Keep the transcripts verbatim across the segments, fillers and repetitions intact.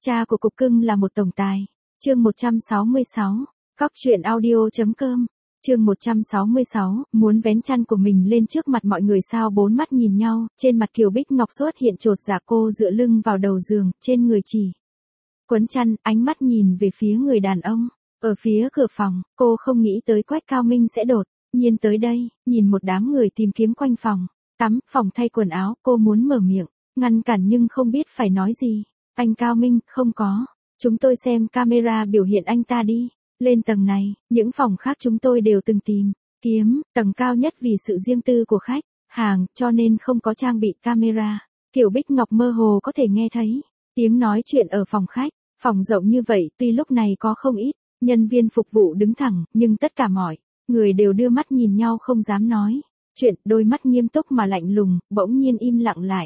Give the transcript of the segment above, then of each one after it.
Cha của cục cưng là một tổng tài. Chương một trăm sáu mươi sáu. Cóc truyện audio.com. Chương một trăm sáu mươi sáu, muốn vén chăn của mình lên trước mặt mọi người sao? Bốn mắt nhìn nhau, trên mặt Kiều Bích Ngọc xuất hiện chột dạ, cô dựa lưng vào đầu giường, trên người chỉ quấn chăn, ánh mắt nhìn về phía người đàn ông ở phía cửa phòng. Cô không nghĩ tới Quách Cao Minh sẽ đột nhiên tới đây, nhìn một đám người tìm kiếm quanh phòng tắm, phòng thay quần áo, cô muốn mở miệng ngăn cản nhưng không biết phải nói gì. Anh Cao Minh, không có, chúng tôi xem camera biểu hiện anh ta đi. Lên tầng này, những phòng khác chúng tôi đều từng tìm kiếm, tầng cao nhất vì sự riêng tư của khách hàng, cho nên không có trang bị camera. Kiều Bích Ngọc mơ hồ có thể nghe thấy tiếng nói chuyện ở phòng khách. Phòng rộng như vậy, tuy lúc này có không ít nhân viên phục vụ đứng thẳng, nhưng tất cả mọi người đều đưa mắt nhìn nhau không dám nói chuyện, đôi mắt nghiêm túc mà lạnh lùng, bỗng nhiên im lặng lại.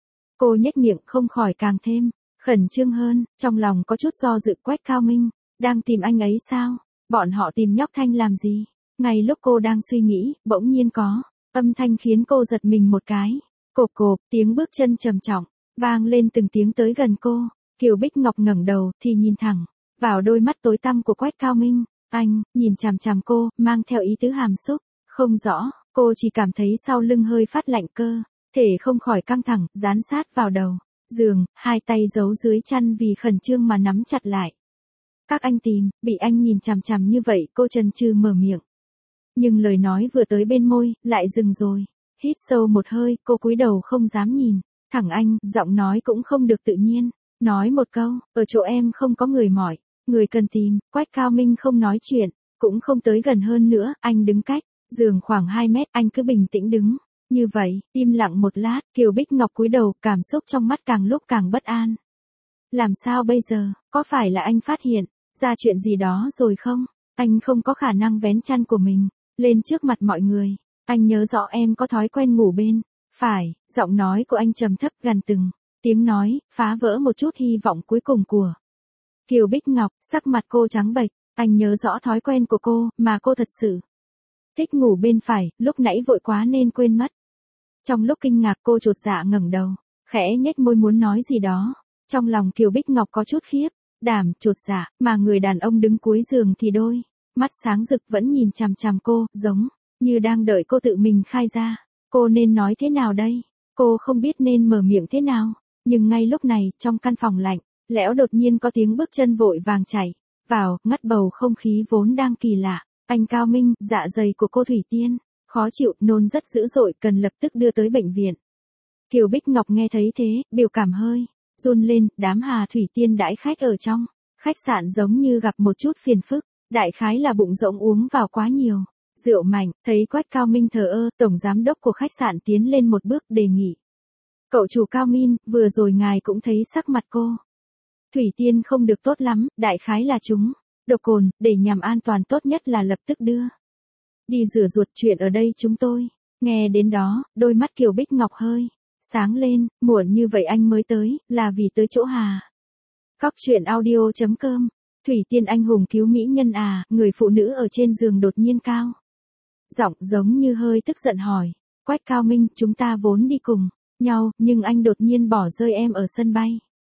Cô nhếch miệng không khỏi càng thêm khẩn trương hơn, trong lòng có chút do dự. Quách Cao Minh đang tìm anh ấy sao? Bọn họ tìm nhóc Thanh làm gì? Ngay lúc cô đang suy nghĩ, bỗng nhiên có âm thanh khiến cô giật mình một cái. Cộp cộp, tiếng bước chân trầm trọng vang lên từng tiếng tới gần cô. Kiều Bích Ngọc ngẩng đầu thì nhìn thẳng vào đôi mắt tối tăm của Quách Cao Minh. Anh nhìn chằm chằm cô, mang theo ý tứ hàm xúc không rõ. Cô chỉ cảm thấy sau lưng hơi phát lạnh, cơ thể không khỏi căng thẳng, dán sát vào đầu giường, hai tay giấu dưới chăn vì khẩn trương mà nắm chặt lại. Các anh tìm, bị anh nhìn chằm chằm như vậy, cô chần chừ mở miệng. Nhưng lời nói vừa tới bên môi, lại dừng rồi. Hít sâu một hơi, cô cúi đầu không dám nhìn thẳng anh, giọng nói cũng không được tự nhiên. Nói một câu, ở chỗ em không có người mỏi, người cần tìm. Quách Cao Minh không nói chuyện, cũng không tới gần hơn nữa, anh đứng cách giường khoảng hai mét, anh cứ bình tĩnh đứng như vậy, im lặng một lát. Kiều Bích Ngọc cúi đầu, cảm xúc trong mắt càng lúc càng bất an. Làm sao bây giờ, có phải là anh phát hiện ra chuyện gì đó rồi không? Anh không có khả năng vén chăn của mình lên trước mặt mọi người. Anh nhớ rõ em có thói quen ngủ bên phải. Giọng nói của anh trầm thấp gần từng tiếng nói, phá vỡ một chút hy vọng cuối cùng của Kiều Bích Ngọc. Sắc mặt cô trắng bệch. Anh nhớ rõ thói quen của cô, mà cô thật sự thích ngủ bên phải, lúc nãy vội quá nên quên mất. Trong lúc kinh ngạc, cô chột dạ ngẩng đầu, khẽ nhếch môi muốn nói gì đó. Trong lòng Kiều Bích Ngọc có chút khiếp đảm, chột dạ, mà người đàn ông đứng cuối giường thì đôi mắt sáng rực vẫn nhìn chằm chằm cô, giống như đang đợi cô tự mình khai ra. Cô nên nói thế nào đây? Cô không biết nên mở miệng thế nào. Nhưng ngay lúc này, trong căn phòng lạnh lẽo đột nhiên có tiếng bước chân vội vàng chạy vào, ngắt bầu không khí vốn đang kỳ lạ. Anh Cao Minh, dạ dày của cô Thủy Tiên khó chịu, nôn rất dữ dội, cần lập tức đưa tới bệnh viện. Kiều Bích Ngọc nghe thấy thế, biểu cảm hơi run lên. Đám Hà Thủy Tiên đãi khách ở trong khách sạn giống như gặp một chút phiền phức, đại khái là bụng rỗng uống vào quá nhiều rượu mạnh. Thấy Quách Cao Minh thờ ơ, tổng giám đốc của khách sạn tiến lên một bước đề nghị. Cậu chủ Cao Minh, vừa rồi ngài cũng thấy sắc mặt cô Thủy Tiên không được tốt lắm, đại khái là chúng độc cồn, để nhằm an toàn tốt nhất là lập tức đưa đi rửa ruột. Chuyện ở đây chúng tôi nghe đến đó, đôi mắt Kiều Bích Ngọc hơi sáng lên. Muộn như vậy anh mới tới, là vì tới chỗ Hà. Cóc truyện audio.com. Thủy Tiên anh hùng cứu mỹ nhân à? Người phụ nữ ở trên giường đột nhiên cao giọng, giống như hơi tức giận hỏi. Quách Cao Minh, chúng ta vốn đi cùng nhau, nhưng anh đột nhiên bỏ rơi em ở sân bay.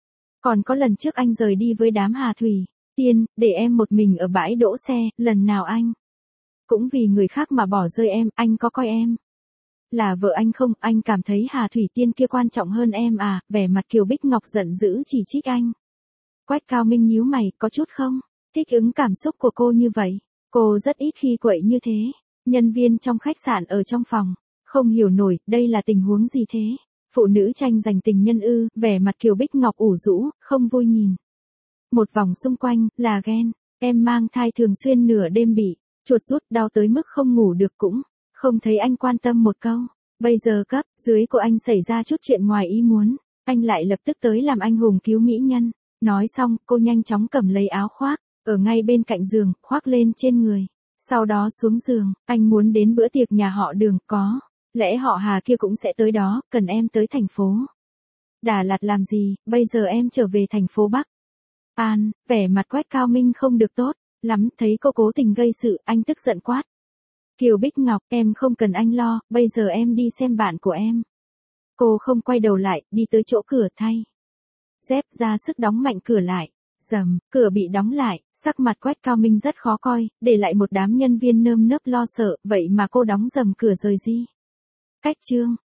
Còn có lần trước anh rời đi với đám Hà Thủy Tiên, để em một mình ở bãi đỗ xe, lần nào anh cũng vì người khác mà bỏ rơi em. Anh có coi em là vợ anh không? Anh cảm thấy Hà Thủy Tiên kia quan trọng hơn em à? Vẻ mặt Kiều Bích Ngọc giận dữ chỉ trích anh. Quách Cao Minh nhíu mày, có chút không thích ứng cảm xúc của cô như vậy. Cô rất ít khi quậy như thế. Nhân viên trong khách sạn ở trong phòng không hiểu nổi, đây là tình huống gì thế? Phụ nữ tranh giành tình nhân ư? Vẻ mặt Kiều Bích Ngọc ủ rũ, không vui nhìn một vòng xung quanh, là ghen. Em mang thai thường xuyên nửa đêm bị chuột rút, đau tới mức không ngủ được, cũng không thấy anh quan tâm một câu. Bây giờ cấp dưới của anh xảy ra chút chuyện ngoài ý muốn, anh lại lập tức tới làm anh hùng cứu mỹ nhân. Nói xong, cô nhanh chóng cầm lấy áo khoác ở ngay bên cạnh giường, khoác lên trên người. Sau đó xuống giường. Anh muốn đến bữa tiệc nhà họ Đường, có lẽ họ Hà kia cũng sẽ tới đó. Cần em tới thành phố Đà Lạt làm gì? Bây giờ em trở về thành phố Bắc An. Vẻ mặt Quách Cao Minh không được tốt lắm, thấy cô cố tình gây sự, anh tức giận quát. Kiều Bích Ngọc, em không cần anh lo, bây giờ em đi xem bạn của em. Cô không quay đầu lại, đi tới chỗ cửa thay Dép ra sức đóng mạnh cửa lại. Rầm, cửa bị đóng lại, sắc mặt Quách Cao Minh rất khó coi, để lại một đám nhân viên nơm nớp lo sợ, vậy mà cô đóng rầm cửa rồi gì? Cách chương,